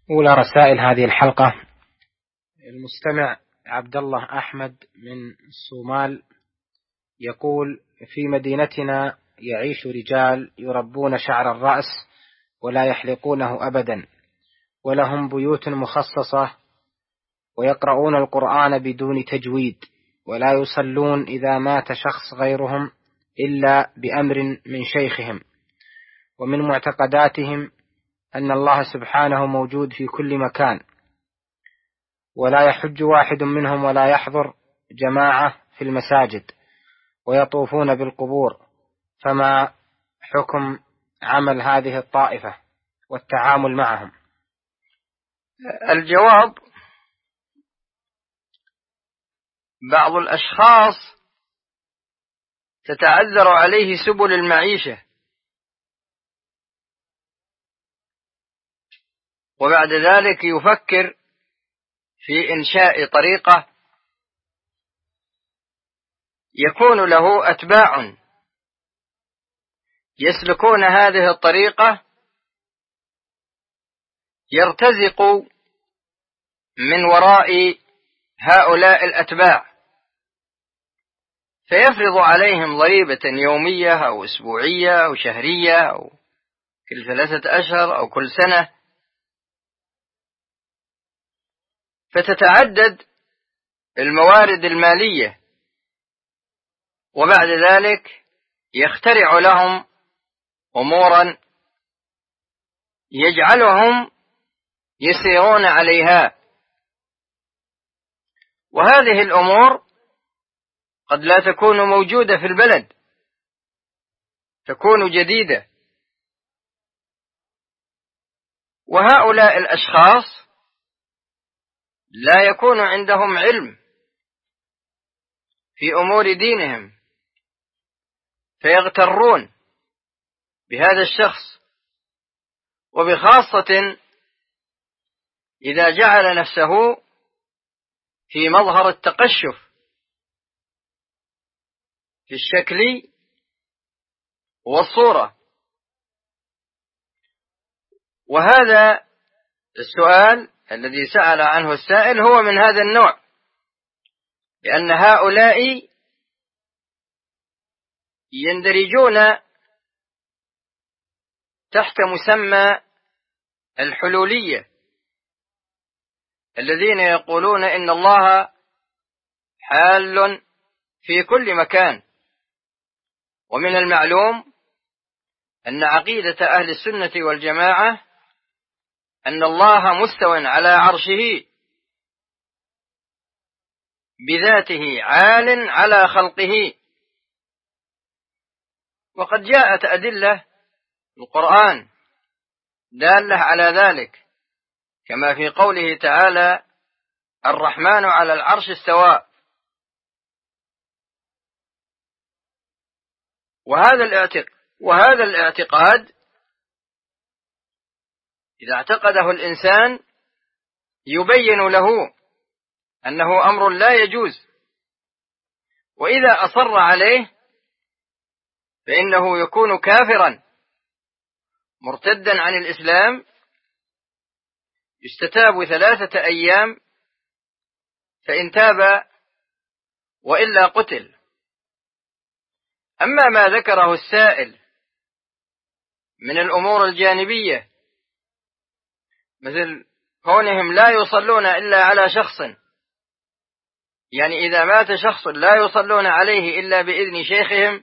أولى رسائل هذه الحلقة المستمع عبد الله أحمد من الصومال يقول: في مدينتنا يعيش رجال يربون شعر الرأس ولا يحلقونه أبدا، ولهم بيوت مخصصة، ويقرؤون القرآن بدون تجويد، ولا يصلون إذا مات شخص غيرهم إلا بأمر من شيخهم. ومن معتقداتهم أن الله سبحانه موجود في كل مكان، ولا يحج واحد منهم ولا يحضر جماعة في المساجد، ويطوفون بالقبور. فما حكم عمل هذه الطائفة والتعامل معهم؟ الجواب: بعض الأشخاص تتعذر عليه سبل المعيشة، وبعد ذلك يفكر في إنشاء طريقة يكون له أتباع يسلكون هذه الطريقة، يرتزق من وراء هؤلاء الأتباع، فيفرض عليهم ضريبة يومية أو أسبوعية أو شهرية أو كل 3 أشهر أو كل سنة، فتتعدد الموارد المالية، وبعد ذلك يخترع لهم أمورا يجعلهم يسيرون عليها، وهذه الأمور قد لا تكون موجودة في البلد، تكون جديدة. وهؤلاء الأشخاص لا يكون عندهم علم في أمور دينهم، فيغترون بهذا الشخص، وبخاصة إذا جعل نفسه في مظهر التقشف في الشكل والصورة. وهذا السؤال الذي سأل عنه السائل هو من هذا النوع، لأن هؤلاء يندرجون تحت مسمى الحلولية، الذين يقولون إن الله حال في كل مكان. ومن المعلوم أن عقيدة أهل السنة والجماعة أن الله مستو على عرشه بذاته، عال على خلقه. وقد جاءت أدلة القرآن دالة على ذلك، كما في قوله تعالى: الرحمن على العرش استوى. وهذا الاعتقاد إذا اعتقده الإنسان يبين له أنه أمر لا يجوز، وإذا أصر عليه فإنه يكون كافرا مرتدا عن الإسلام، يستتاب 3 أيام، فإن تاب وإلا قتل. أما ما ذكره السائل من الأمور الجانبية، مثل كونهم لا يصلون إلا على شخص، يعني إذا مات شخص لا يصلون عليه إلا بإذن شيخهم،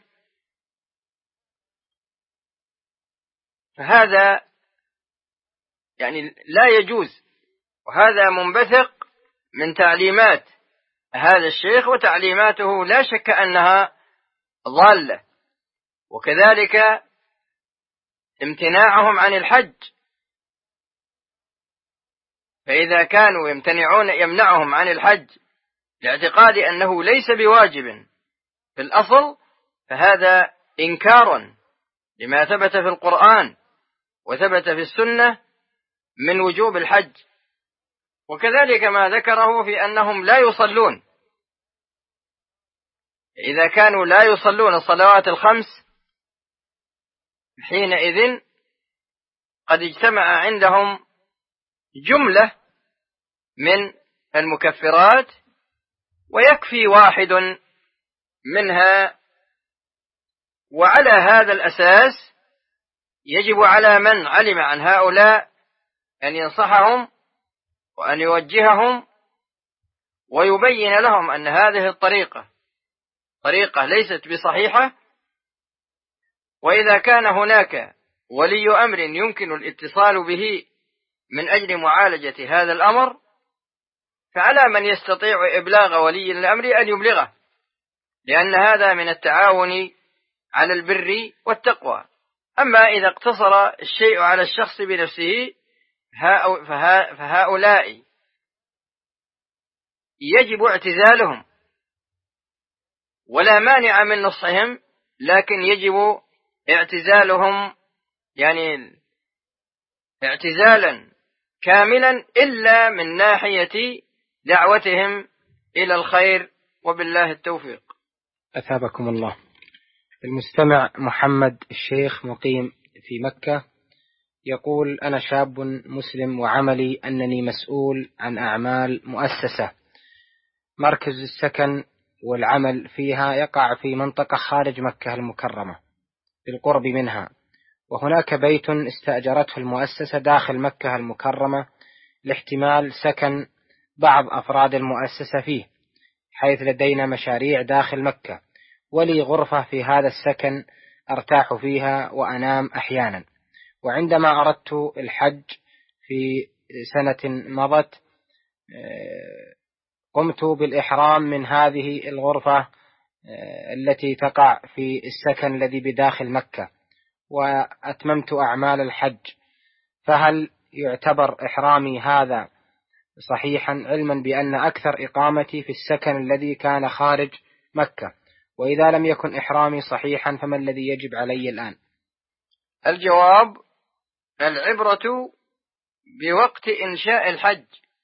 فهذا يعني لا يجوز، وهذا منبثق من تعليمات هذا الشيخ، وتعليماته لا شك أنها ضالة. وكذلك امتناعهم عن الحج، فإذا كانوا يمنعهم عن الحج لاعتقاد أنه ليس بواجب في الأصل، فهذا إنكار لما ثبت في القرآن وثبت في السنة من وجوب الحج. وكذلك ما ذكره في أنهم لا يصلون، إذا كانوا لا يصلون الصلوات ال5 حينئذ قد اجتمع عندهم جملة من المكفرات ويكفي واحد منها. وعلى هذا الأساس يجب على من علم عن هؤلاء أن ينصحهم وأن يوجههم ويبين لهم أن هذه الطريقة ليست بصحيحة. وإذا كان هناك ولي أمر يمكن الاتصال به من أجل معالجة هذا الأمر، فعلى من يستطيع إبلاغ ولي الأمر أن يبلغه، لأن هذا من التعاون على البر والتقوى. أما إذا اقتصر الشيء على الشخص بنفسه فهؤلاء يجب اعتزالهم، ولا مانع من نصحهم، لكن يجب اعتزالهم يعني اعتزالا كاملا، إلا من ناحية دعوتهم إلى الخير، وبالله التوفيق. أثابكم الله. المستمع محمد الشيخ مقيم في مكة يقول: أنا شاب مسلم وعملي أنني مسؤول عن أعمال مؤسسة، مركز السكن والعمل فيها يقع في منطقة خارج مكة المكرمة بالقرب منها، وهناك بيت استأجرته المؤسسة داخل مكة المكرمة لاحتمال سكن بعض أفراد المؤسسة فيه، حيث لدينا مشاريع داخل مكة، ولي غرفة في هذا السكن أرتاح فيها وأنام أحيانا. وعندما أردت الحج في سنة مضت قمت بالإحرام من هذه الغرفة التي تقع في السكن الذي بداخل مكة، وأتممت أعمال الحج، فهل يعتبر إحرامي هذا صحيحا، علما بأن أكثر إقامتي في السكن الذي كان خارج مكة؟ وإذا لم يكن إحرامي صحيحا فما الذي يجب علي الآن؟ الجواب: العبرة بوقت إنشاء الحج،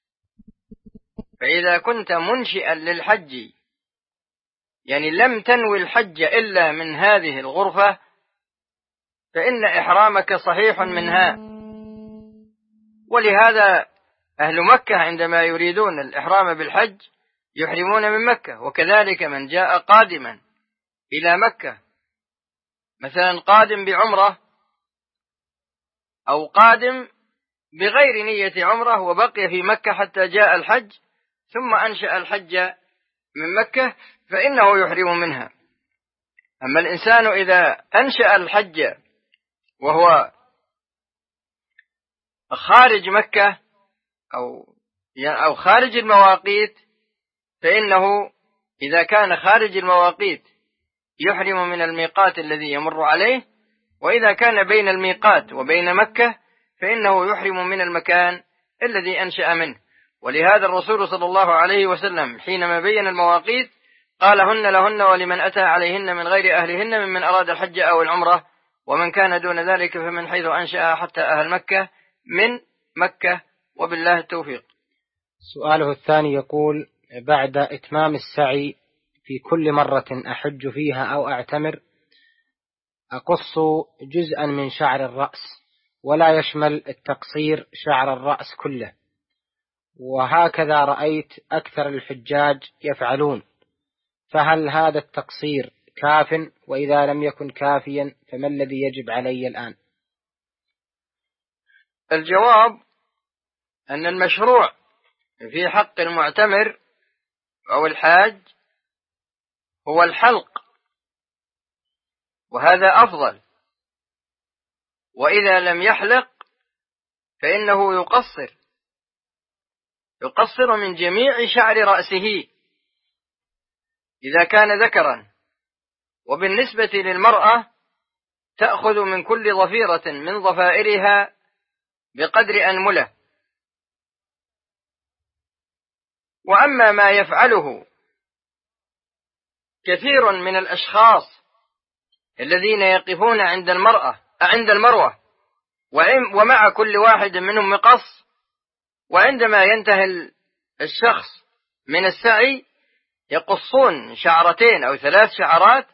فإذا كنت منشئا للحج يعني لم تنوي الحج إلا من هذه الغرفة، فإن إحرامك صحيح منها. ولهذا أهل مكة عندما يريدون الإحرام بالحج يحرمون من مكة، وكذلك من جاء قادما إلى مكة، مثلا قادم بعمرة أو قادم بغير نية عمرة وبقي في مكة حتى جاء الحج ثم أنشأ الحج من مكة، فإنه يحرم منها. أما الإنسان إذا أنشأ الحج وهو خارج مكة أو خارج المواقيت، فإنه إذا كان خارج المواقيت يحرم من الميقات الذي يمر عليه، وإذا كان بين الميقات وبين مكة فإنه يحرم من المكان الذي أنشأ منه. ولهذا الرسول صلى الله عليه وسلم حينما بين المواقيت قال: هن لهن ولمن أتى عليهن من غير أهلهن ممن أراد الحج أو العمرة، ومن كان دون ذلك فمن حيث أنشأ حتى أهل مكة من مكة، وبالله التوفيق. سؤاله الثاني يقول: بعد إتمام السعي في كل مرة أحج فيها أو أعتمر أقص جزءا من شعر الرأس، ولا يشمل التقصير شعر الرأس كله، وهكذا رأيت أكثر الحجاج يفعلون، فهل هذا التقصير كاف؟ وإذا لم يكن كافيا فما الذي يجب علي الآن؟ الجواب: أن المشروع في حق المعتمر أو الحاج هو الحلق، وهذا أفضل. وإذا لم يحلق فإنه يقصر من جميع شعر رأسه إذا كان ذكرا. وبالنسبة للمرأة تأخذ من كل ضفيرة من ضفائرها بقدر أنملة. وأما ما يفعله كثير من الأشخاص الذين يقفون عند المروة ومع كل واحد منهم مقص، وعندما ينتهي الشخص من السعي يقصون شعرتين أو 3 شعرات،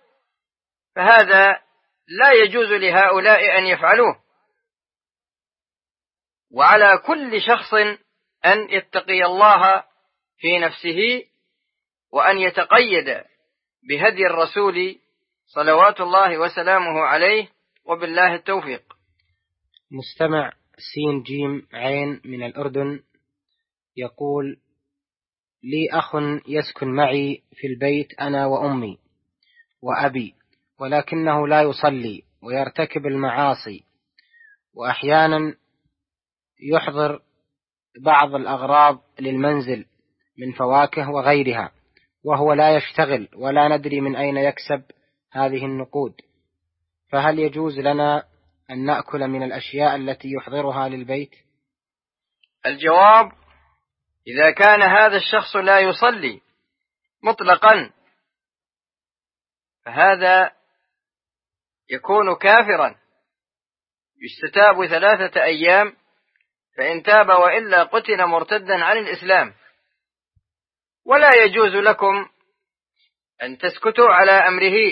فهذا لا يجوز لهؤلاء أن يفعلوه. وعلى كل شخص أن يتقي الله في نفسه وأن يتقيد بهدي الرسول صلوات الله وسلامه عليه، وبالله التوفيق. مستمع سين جيم عين من الأردن يقول: لي أخ يسكن معي في البيت أنا وأمي وأبي، ولكنه لا يصلي ويرتكب المعاصي، وأحيانا يحضر بعض الأغراض للمنزل من فواكه وغيرها، وهو لا يشتغل ولا ندري من أين يكسب هذه النقود، فهل يجوز لنا أن نأكل من الأشياء التي يحضرها للبيت؟ الجواب: إذا كان هذا الشخص لا يصلي مطلقا فهذا يكون كافرا، يستتاب 3 أيام، فإن تاب وإلا قتل مرتدا عن الإسلام. ولا يجوز لكم أن تسكتوا على أمره،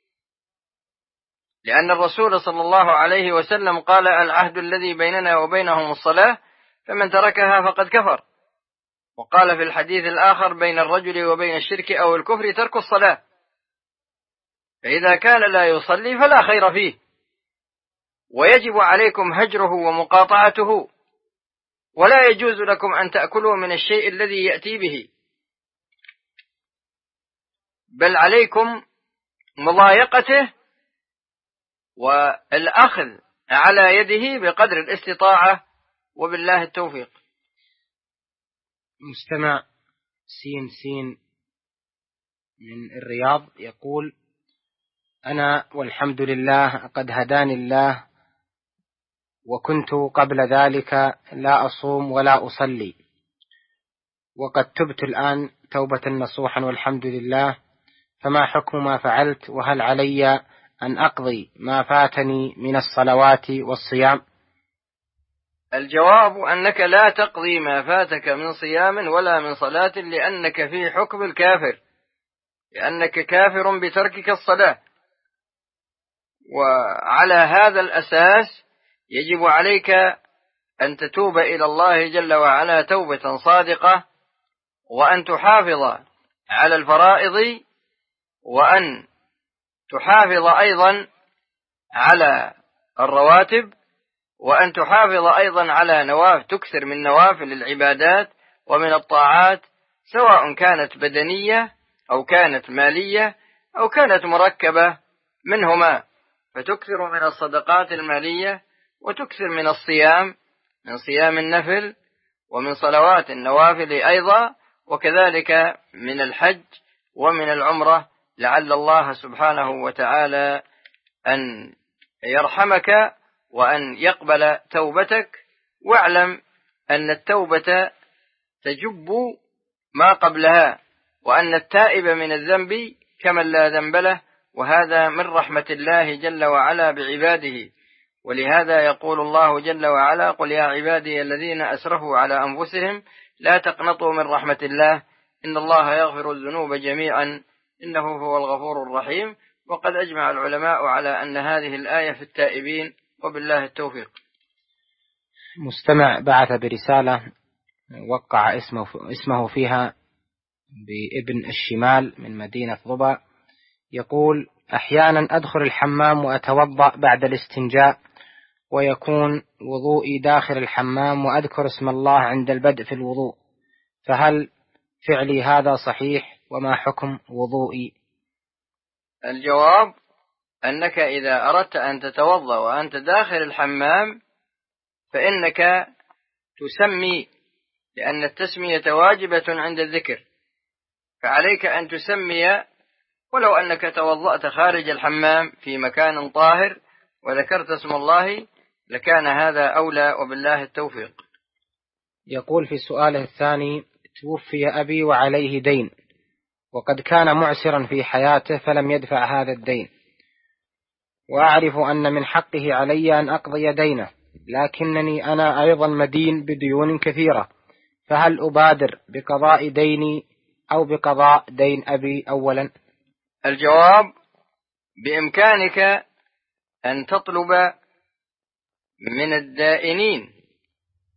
لأن الرسول صلى الله عليه وسلم قال: العهد الذي بيننا وبينهم الصلاة، فمن تركها فقد كفر. وقال في الحديث الآخر: بين الرجل وبين الشرك أو الكفر ترك الصلاة. فإذا كان لا يصلي فلا خير فيه، ويجب عليكم هجره ومقاطعته، ولا يجوز لكم أن تأكلوا من الشيء الذي يأتي به، بل عليكم مضايقته والأخذ على يده بقدر الاستطاعة، وبالله التوفيق. مستمع سين سين من الرياض يقول: أنا والحمد لله قد هداني الله، وكنت قبل ذلك لا أصوم ولا أصلي، وقد تبت الآن توبة نصوحا والحمد لله، فما حكم ما فعلت؟ وهل علي أن أقضي ما فاتني من الصلوات والصيام؟ الجواب: أنك لا تقضي ما فاتك من صيام ولا من صلاة، لأنك في حكم الكافر، لأنك كافر بتركك الصلاة. وعلى هذا الأساس يجب عليك أن تتوب إلى الله جل وعلا توبة صادقة، وأن تحافظ على الفرائض، وأن تحافظ أيضا على الرواتب، وأن تحافظ أيضا على تكثر من نوافل العبادات ومن الطاعات، سواء كانت بدنية أو كانت مالية أو كانت مركبة منهما، فتكثر من الصدقات المالية، وتكثر من الصيام، من صيام النفل، ومن صلوات النوافل أيضا، وكذلك من الحج ومن العمرة، لعل الله سبحانه وتعالى أن يرحمك وأن يقبل توبتك. واعلم أن التوبة تجب ما قبلها، وأن التائب من الذنب كمن لا ذنب له، وهذا من رحمة الله جل وعلا بعباده. ولهذا يقول الله جل وعلا: قل يا عبادي الذين أسرفوا على أنفسهم لا تقنطوا من رحمة الله إن الله يغفر الذنوب جميعا إنه هو الغفور الرحيم. وقد أجمع العلماء على أن هذه الآية في التائبين، وبالله التوفيق. مستمع بعث برسالة وقع اسمه فيها بابن الشمال من مدينة ضبا، يقول: أحيانا أدخل الحمام وأتوضأ بعد الاستنجاء، ويكون وضوئي داخل الحمام، وأذكر اسم الله عند البدء في الوضوء، فهل فعلي هذا صحيح؟ وما حكم وضوئي؟ الجواب: أنك إذا أردت أن تتوضأ وأنت داخل الحمام فإنك تسمي، لأن التسمية واجبة عند الذكر، فعليك أن تسمي، ولو أنك توضأت خارج الحمام في مكان طاهر وذكرت اسم الله لكان هذا أولى، وبالله التوفيق. يقول في سؤاله الثاني: توفي أبي وعليه دين، وقد كان معسرا في حياته فلم يدفع هذا الدين، وأعرف أن من حقه علي أن أقضي دينه، لكنني أنا أيضا مدين بديون كثيرة، فهل أبادر بقضاء ديني أو بقضاء دين أبي أولا؟ الجواب: بإمكانك أن تطلب من الدائنين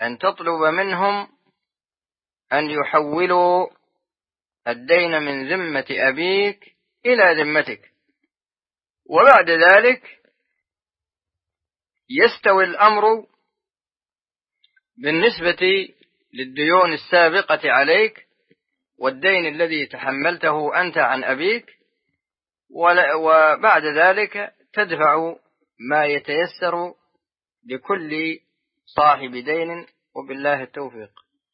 أن تطلب منهم أن يحولوا الدين من ذمة أبيك إلى ذمتك، وبعد ذلك يستوي الأمر بالنسبة للديون السابقة عليك والدين الذي تحملته أنت عن أبيك، وبعد ذلك تدفع ما يتيسر لكل صاحب دين، وبالله التوفيق.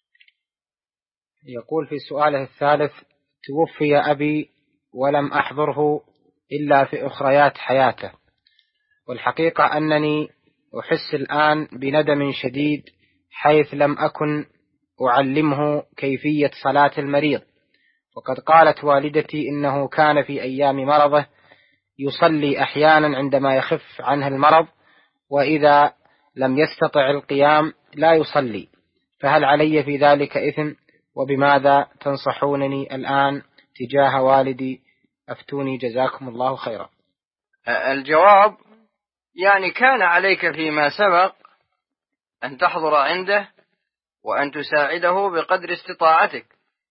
يقول في سؤاله الثالث: توفي أبي ولم أحضره إلا في أخريات حياته، والحقيقة أنني أحس الآن بندم شديد حيث لم أكن أعلمه كيفية صلاة المريض، وقد قالت والدتي إنه كان في أيام مرضه يصلي أحيانا عندما يخف عنه المرض، وإذا لم يستطع القيام لا يصلي، فهل علي في ذلك إثم؟ وبماذا تنصحونني الآن تجاه والدي؟ أفتوني جزاكم الله خيرا. الجواب: يعني كان عليك فيما سبق أن تحضر عنده وأن تساعده بقدر استطاعتك،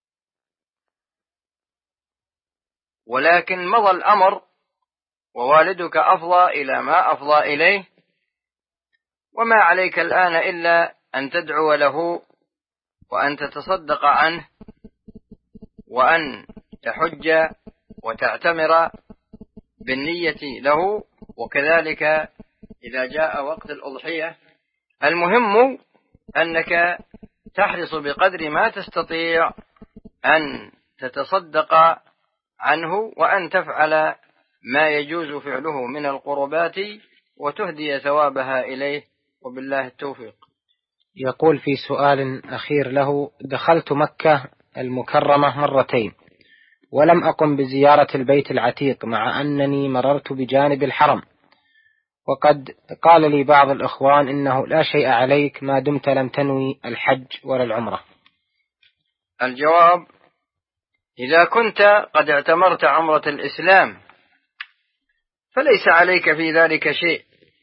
ولكن مضى الأمر ووالدك أفضى إلى ما أفضى إليه، وما عليك الآن إلا أن تدعو له وأن تتصدق عنه وأن تحج وتعتمر بالنية له، وكذلك إذا جاء وقت الأضحية. المهم أنك تحرص بقدر ما تستطيع أن تتصدق عنه وأن تفعل ما يجوز فعله من القربات وتهدي ثوابها إليه، وبالله التوفيق. يقول في سؤال أخير له: دخلت مكة المكرمة مرتين ولم أقم بزيارة البيت العتيق مع أنني مررت بجانب الحرم، وقد قال لي بعض الإخوان إنه لا شيء عليك ما دمت لم تنوي الحج ولا العمرة. الجواب: إذا كنت قد اعتمرت عمرة الإسلام فليس عليك في ذلك شيء،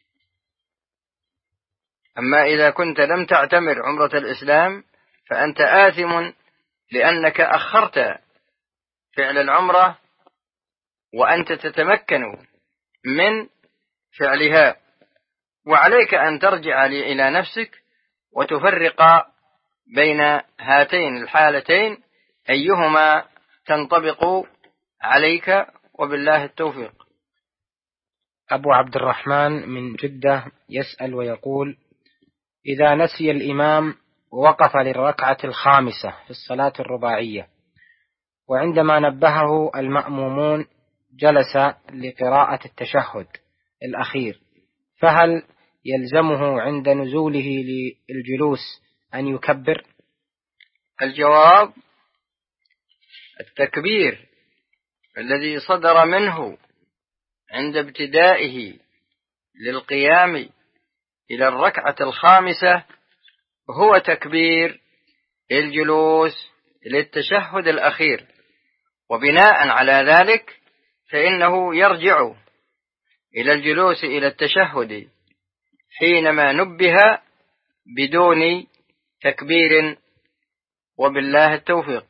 أما إذا كنت لم تعتمر عمرة الإسلام فأنت آثم لأنك أخرت فعل العمرة وأنت تتمكن من فعلها، وعليك أن ترجع إلى نفسك وتفرق بين هاتين الحالتين أيهما تنطبق عليك، وبالله التوفيق. أبو عبد الرحمن من جدة يسأل ويقول: إذا نسي الإمام ووقف للركعة الخامسة في الصلاة الرباعية، وعندما نبهه المأمومون جلس لقراءة التشهد الأخير، فهل يلزمه عند نزوله للجلوس أن يكبر؟ الجواب: التكبير الذي صدر منه عند ابتدائه للقيام إلى الركعة الخامسة هو تكبير الجلوس للتشهد الأخير، وبناء على ذلك فإنه يرجع إلى الجلوس إلى التشهد حينما نبه بدون تكبير، وبالله التوفيق.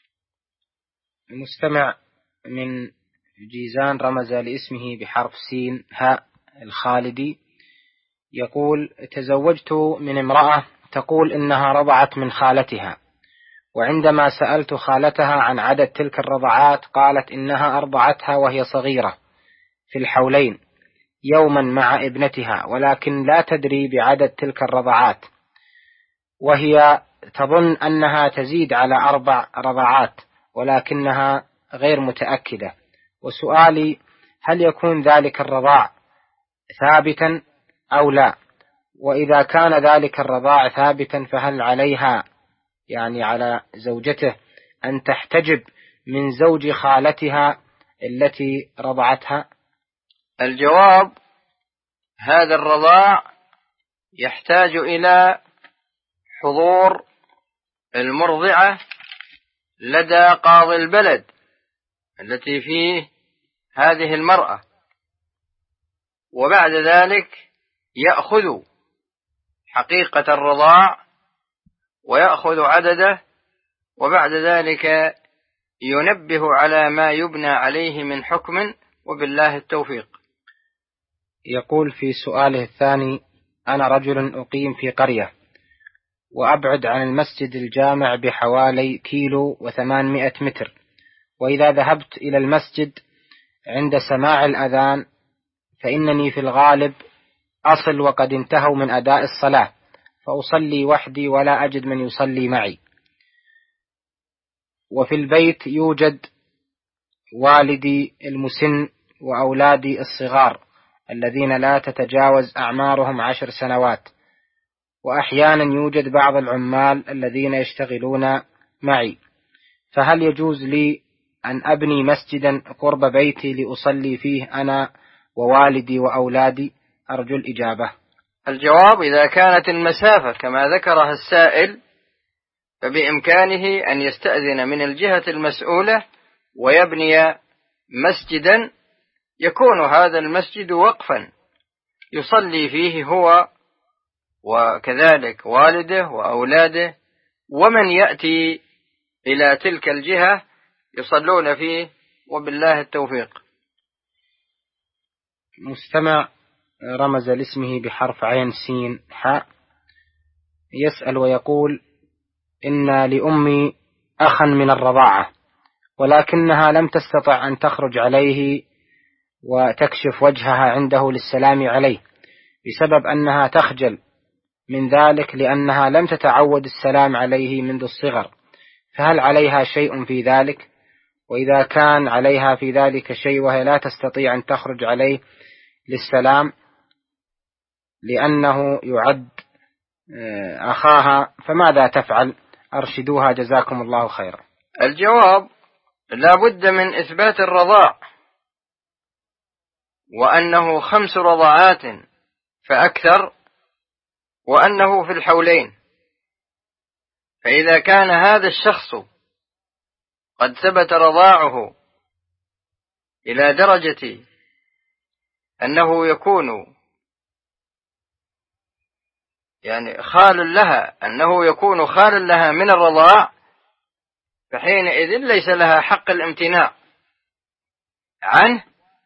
المستمع من جيزان رمز لاسمه بحرف سين هاء الخالدي يقول: تزوجت من امرأة تقول إنها رضعت من خالتها، وعندما سألت خالتها عن عدد تلك الرضعات قالت إنها أرضعتها وهي صغيرة في الحولين يوما مع ابنتها، ولكن لا تدري بعدد تلك الرضعات، وهي تظن أنها تزيد على 4 رضعات ولكنها غير متأكدة. وسؤالي: هل يكون ذلك الرضاع ثابتا أو لا؟ وإذا كان ذلك الرضاع ثابتا فهل عليها، يعني على زوجته، أن تحتجب من زوج خالتها التي رضعتها؟ الجواب: هذا الرضاع يحتاج إلى حضور المرضعة لدى قاضي البلد التي فيه هذه المرأة، وبعد ذلك يأخذ حقيقة الرضاع ويأخذ عدده، وبعد ذلك ينبه على ما يبنى عليه من حكم، وبالله التوفيق. يقول في سؤاله الثاني: أنا رجل أقيم في قرية وأبعد عن المسجد الجامع بحوالي 1.8 كيلو، وإذا ذهبت إلى المسجد عند سماع الأذان فإنني في الغالب أصل وقد انتهوا من أداء الصلاة، فأصلي وحدي ولا أجد من يصلي معي، وفي البيت يوجد والدي المسن وأولادي الصغار الذين لا تتجاوز أعمارهم 10 سنوات، وأحيانا يوجد بعض العمال الذين يشتغلون معي، فهل يجوز لي أن أبني مسجدا قرب بيتي لأصلي فيه أنا ووالدي وأولادي؟ أرجو الإجابة. الجواب: إذا كانت المسافة كما ذكرها السائل فبإمكانه أن يستأذن من الجهة المسؤولة ويبني مسجدا يكون هذا المسجد وقفا يصلي فيه هو وكذلك والده وأولاده، ومن يأتي إلى تلك الجهة يصلون فيه، وبالله التوفيق. مستمع رمز لاسمه بحرف عين سين حاء يسأل ويقول: إن لأمي أخا من الرضاعة، ولكنها لم تستطع أن تخرج عليه وتكشف وجهها عنده للسلام عليه بسبب أنها تخجل من ذلك لأنها لم تتعود السلام عليه منذ الصغر، فهل عليها شيء في ذلك؟ وإذا كان عليها في ذلك شيء وهي لا تستطيع أن تخرج عليه للسلام لأنه يعد أخاها، فماذا تفعل؟ أرشدوها جزاكم الله خيرا. الجواب: لا بد من إثبات الرضاع، وأنه 5 رضعات فأكثر، وأنه في الحولين. فإذا كان هذا الشخص قد ثبت رضاعه إلى درجة أنه يكون خال لها من الرضاع، فحينئذ ليس لها حق الامتناع عنه.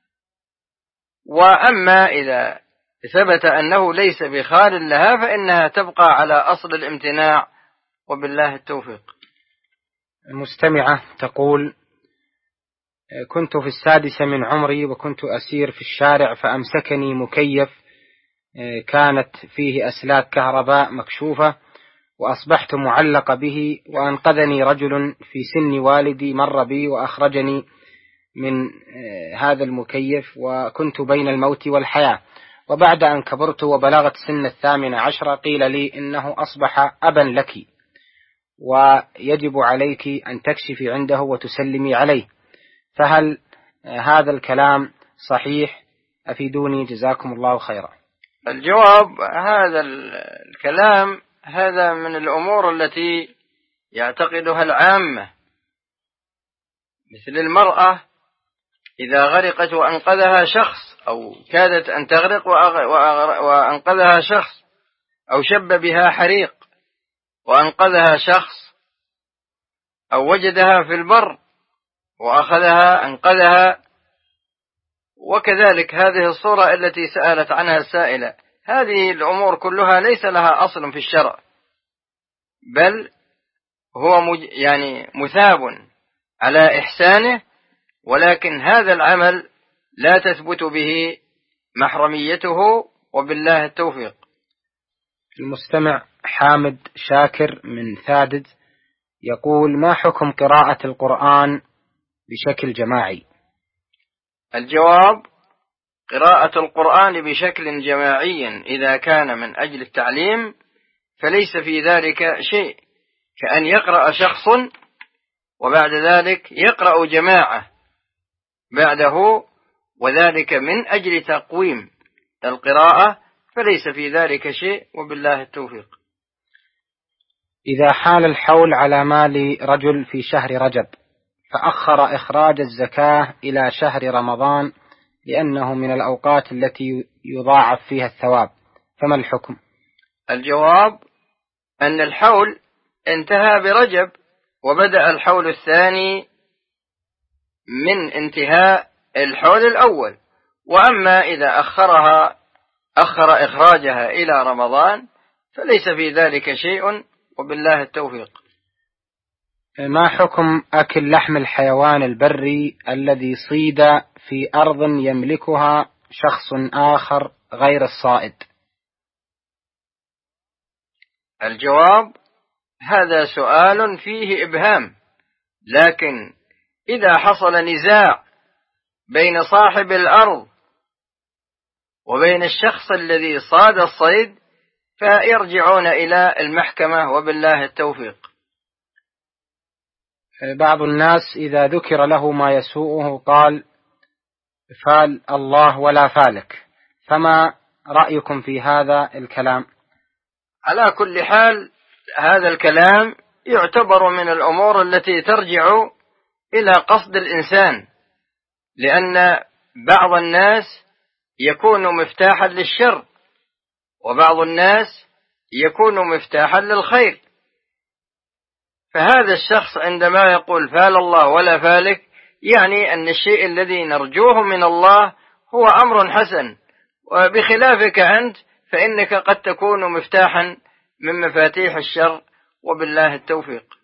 وأما إذا ثبت أنه ليس بخال لها فإنها تبقى على أصل الامتناع، وبالله التوفيق. المستمعة تقول: كنت في 6 من عمري وكنت أسير في الشارع فأمسكني مكيف كانت فيه أسلاك كهرباء مكشوفة، وأصبحت معلق به، وأنقذني رجل في سن والدي، مر بي وأخرجني من هذا المكيف، وكنت بين الموت والحياة. وبعد أن كبرت وبلغت سن 18 قيل لي إنه أصبح أبا لك ويجب عليك أن تكشفي عنده وتسلمي عليه، فهل هذا الكلام صحيح؟ أفيدوني جزاكم الله خيرا. الجواب: هذا الكلام هذا من الأمور التي يعتقدها العامة، مثل المرأة إذا غرقت وأنقذها شخص، أو كادت أن تغرق وأنقذها شخص، أو شب بها حريق وأنقذها شخص، أو وجدها في البر وأخذها أنقذها، وكذلك هذه الصورة التي سألت عنها السائلة. هذه الأمور كلها ليس لها أصل في الشرع، بل هو مثاب على إحسانه، ولكن هذا العمل لا تثبت به محرميته، وبالله التوفيق. المستمع حامد شاكر من ثادد يقول: ما حكم قراءة القرآن بشكل جماعي؟ الجواب: قراءة القرآن بشكل جماعي إذا كان من أجل التعليم فليس في ذلك شيء، كأن يقرأ شخص وبعد ذلك يقرأ جماعة بعده، وذلك من أجل تقويم القراءة، فليس في ذلك شيء، وبالله التوفيق. إذا حال الحول على مال رجل في شهر رجب فأخر إخراج الزكاة إلى شهر رمضان لأنه من الأوقات التي يضاعف فيها الثواب، فما الحكم؟ الجواب: أن الحول انتهى برجب وبدأ الحول الثاني من انتهاء الحول الأول. وأما إذا أخر إخراجها إلى رمضان فليس في ذلك شيء، وبالله التوفيق. ما حكم أكل لحم الحيوان البري الذي صيد في أرض يملكها شخص آخر غير الصائد؟ الجواب: هذا سؤال فيه إبهام، لكن إذا حصل نزاع بين صاحب الأرض وبين الشخص الذي صاد الصيد فيرجعون إلى المحكمة، وبالله التوفيق. بعض الناس إذا ذكر له ما يسوءه قال فال الله ولا فالك، فما رأيكم في هذا الكلام؟ على كل حال هذا الكلام يعتبر من الأمور التي ترجع إلى قصد الإنسان، لأن بعض الناس يكون مفتاحا للشر وبعض الناس يكون مفتاحا للخير. فهذا الشخص عندما يقول فال الله ولا فالك يعني أن الشيء الذي نرجوه من الله هو أمر حسن، وبخلافك أنت فإنك قد تكون مفتاحا من مفاتيح الشر، وبالله التوفيق.